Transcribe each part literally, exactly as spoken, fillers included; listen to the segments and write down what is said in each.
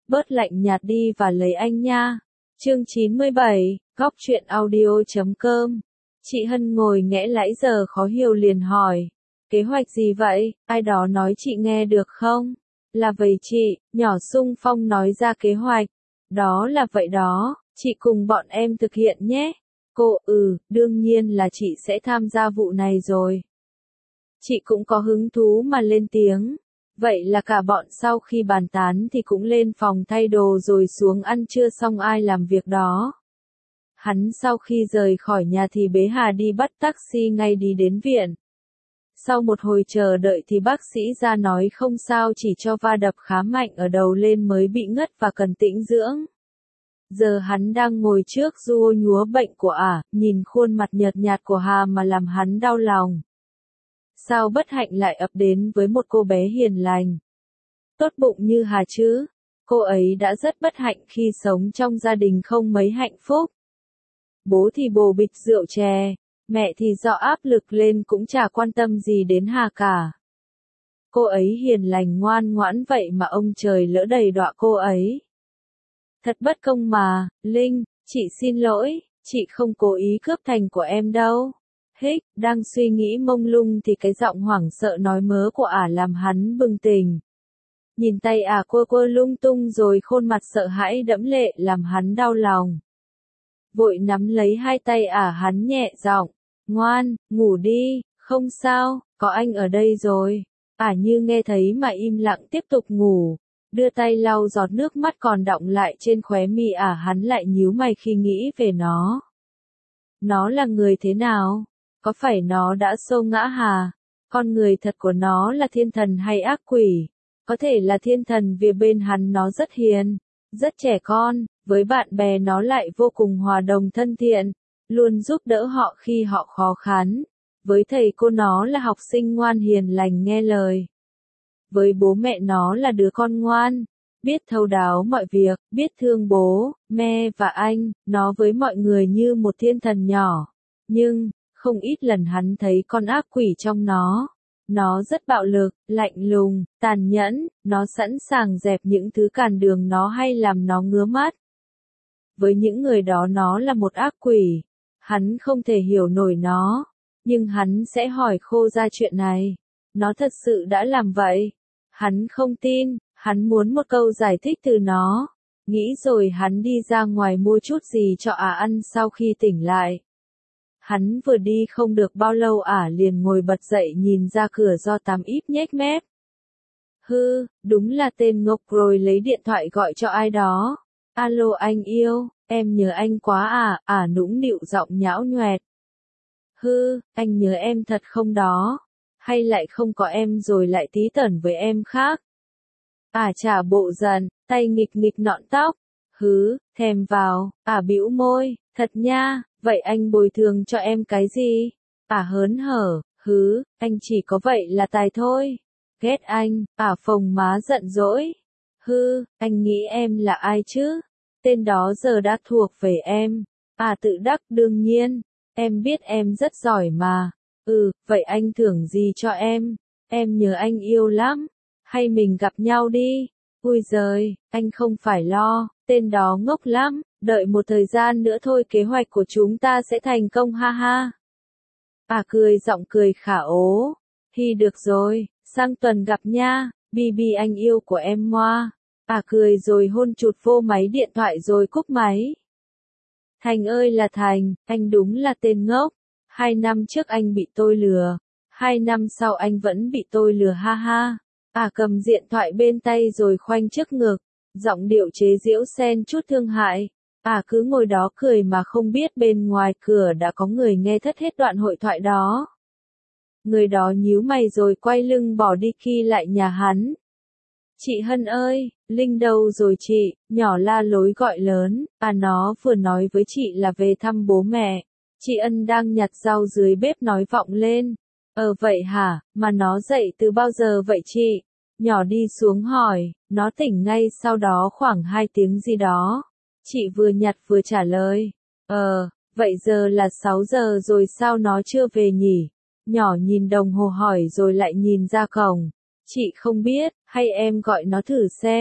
bớt lạnh nhạt đi và lấy anh nha. Chương chín mươi bảy, góc truyện audio chấm com. Chị Hân ngồi nghẽ nãy giờ khó hiểu liền hỏi. Kế hoạch gì vậy, ai đó nói chị nghe được không? Là vậy chị, nhỏ xung phong nói ra kế hoạch. Đó là vậy đó, chị cùng bọn em thực hiện nhé. Cô, ừ, đương nhiên là chị sẽ tham gia vụ này rồi. Chị cũng có hứng thú mà lên tiếng. Vậy là cả bọn sau khi bàn tán thì cũng lên phòng thay đồ rồi xuống ăn trưa, xong ai làm việc đó. Hắn sau khi rời khỏi nhà thì bế Hà đi bắt taxi ngay đi đến viện. Sau một hồi chờ đợi thì bác sĩ ra nói không sao, chỉ cho va đập khá mạnh ở đầu lên mới bị ngất và cần tĩnh dưỡng. Giờ hắn đang ngồi trước ru ô nhúa bệnh của ả, nhìn khuôn mặt nhợt nhạt của Hà mà làm hắn đau lòng. Sao bất hạnh lại ập đến với một cô bé hiền lành, tốt bụng như Hà chứ? Cô ấy đã rất bất hạnh khi sống trong gia đình không mấy hạnh phúc. Bố thì bồ bịch rượu chè, mẹ thì do áp lực lên cũng chả quan tâm gì đến Hà cả. Cô ấy hiền lành ngoan ngoãn vậy mà ông trời lỡ đầy đọa cô ấy. Thật bất công mà, Linh, chị xin lỗi, chị không cố ý cướp thành của em đâu. Hích, đang suy nghĩ mông lung thì cái giọng hoảng sợ nói mớ của ả làm hắn bừng tỉnh. Nhìn tay ả quơ quơ lung tung rồi khuôn mặt sợ hãi đẫm lệ làm hắn đau lòng. Vội nắm lấy hai tay ả, hắn nhẹ giọng, ngoan, ngủ đi, không sao, có anh ở đây rồi. Ả như nghe thấy mà im lặng tiếp tục ngủ, đưa tay lau giọt nước mắt còn đọng lại trên khóe mi ả. Hắn lại nhíu mày khi nghĩ về nó. Nó là người thế nào? Có phải nó đã xô ngã Hà? Con người thật của nó là thiên thần hay ác quỷ? Có thể là thiên thần vì bên hắn nó rất hiền, rất trẻ con, với bạn bè nó lại vô cùng hòa đồng thân thiện, luôn giúp đỡ họ khi họ khó khăn. Với thầy cô nó là học sinh ngoan hiền lành nghe lời. Với bố mẹ nó là đứa con ngoan, biết thấu đáo mọi việc, biết thương bố, mẹ và anh, nó với mọi người như một thiên thần nhỏ. Nhưng, không ít lần hắn thấy con ác quỷ trong nó. Nó rất bạo lực, lạnh lùng, tàn nhẫn, nó sẵn sàng dẹp những thứ cản đường nó hay làm nó ngứa mắt. Với những người đó nó là một ác quỷ. Hắn không thể hiểu nổi nó, nhưng hắn sẽ hỏi khô ra chuyện này. Nó thật sự đã làm vậy. Hắn không tin, hắn muốn một câu giải thích từ nó. Nghĩ rồi hắn đi ra ngoài mua chút gì cho ả ăn sau khi tỉnh lại. Hắn vừa đi không được bao lâu ả liền ngồi bật dậy nhìn ra cửa do tắm íp nhếch mép. Hư, đúng là tên ngốc rồi, lấy điện thoại gọi cho ai đó. Alo anh yêu, em nhớ anh quá à, ả nũng nịu giọng nhão nhoẹt. Hư, anh nhớ em thật không đó? Hay lại không có em rồi lại tí tởn với em khác? Ả trả bộ giận, tay nghịch nghịch nọn tóc. Hứ, thèm vào, ả bĩu môi, thật nha. Vậy anh bồi thường cho em cái gì? Ả hớn hở, hứ, anh chỉ có vậy là tài thôi. Ghét anh, ả phồng má giận dỗi. Hư, anh nghĩ em là ai chứ? Tên đó giờ đã thuộc về em. Ả tự đắc, đương nhiên, em biết em rất giỏi mà. Ừ, vậy anh thưởng gì cho em? Em nhớ anh yêu lắm. Hay mình gặp nhau đi? Ui giời, anh không phải lo, tên đó ngốc lắm. Đợi một thời gian nữa thôi kế hoạch của chúng ta sẽ thành công ha ha. Ả cười giọng cười khả ố. Hi được rồi, sang tuần gặp nha, Bibi anh yêu của em ngoa. Ả cười rồi hôn chụt vô máy điện thoại rồi cúp máy. Thành ơi là Thành, anh đúng là tên ngốc. Hai năm trước anh bị tôi lừa. Hai năm sau anh vẫn bị tôi lừa ha ha. Ả cầm điện thoại bên tay rồi khoanh trước ngực. Giọng điệu chế giễu xen chút thương hại. Ả cứ ngồi đó cười mà không biết bên ngoài cửa đã có người nghe thất hết đoạn hội thoại đó. Người đó nhíu mày rồi quay lưng bỏ đi khi lại nhà hắn. Chị Hân ơi, Linh đâu rồi chị? Nhỏ la lối gọi lớn. À nó vừa nói với chị là về thăm bố mẹ. Chị Ân đang nhặt rau dưới bếp nói vọng lên. Ờ vậy hả, mà nó dậy từ bao giờ vậy chị? Nhỏ đi xuống hỏi, nó tỉnh ngay sau đó khoảng hai tiếng gì đó. Chị vừa nhặt vừa trả lời. Ờ, vậy giờ là sáu giờ rồi sao nó chưa về nhỉ? Nhỏ nhìn đồng hồ hỏi rồi lại nhìn ra cổng. Chị không biết, hay em gọi nó thử xem.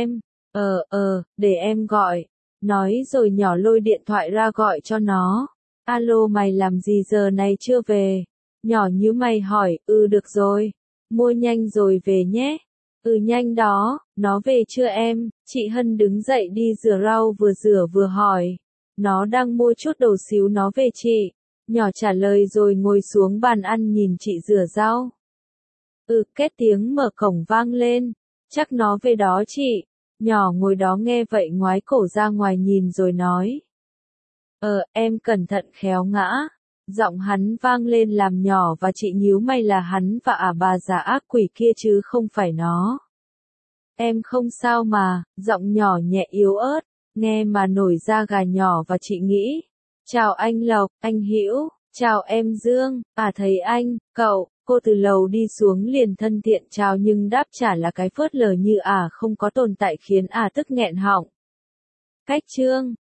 Ờ, ờ, để em gọi. Nói rồi nhỏ lôi điện thoại ra gọi cho nó. Alo mày làm gì giờ này chưa về? Nhỏ nhíu mày hỏi, ừ được rồi. Mua nhanh rồi về nhé. Ừ nhanh đó, nó về chưa em? Chị Hân đứng dậy đi rửa rau vừa rửa vừa hỏi. Nó đang mua chút đồ xíu nó về chị. Nhỏ trả lời rồi ngồi xuống bàn ăn nhìn chị rửa rau. Ừ, két tiếng mở cổng vang lên. Chắc nó về đó chị. Nhỏ ngồi đó nghe vậy ngoái cổ ra ngoài nhìn rồi nói. Ờ, em cẩn thận khéo ngã. Giọng hắn vang lên làm nhỏ và chị nhíu mày là hắn và ả bà già ác quỷ kia chứ không phải nó. Em không sao mà, giọng nhỏ nhẹ yếu ớt, nghe mà nổi da gà nhỏ và chị nghĩ. Chào anh Lộc, anh Hữu, chào em Dương, à thấy anh, cậu, cô từ lầu đi xuống liền thân thiện chào nhưng đáp trả là cái phớt lờ như ả không có tồn tại khiến ả tức nghẹn họng. Cách chương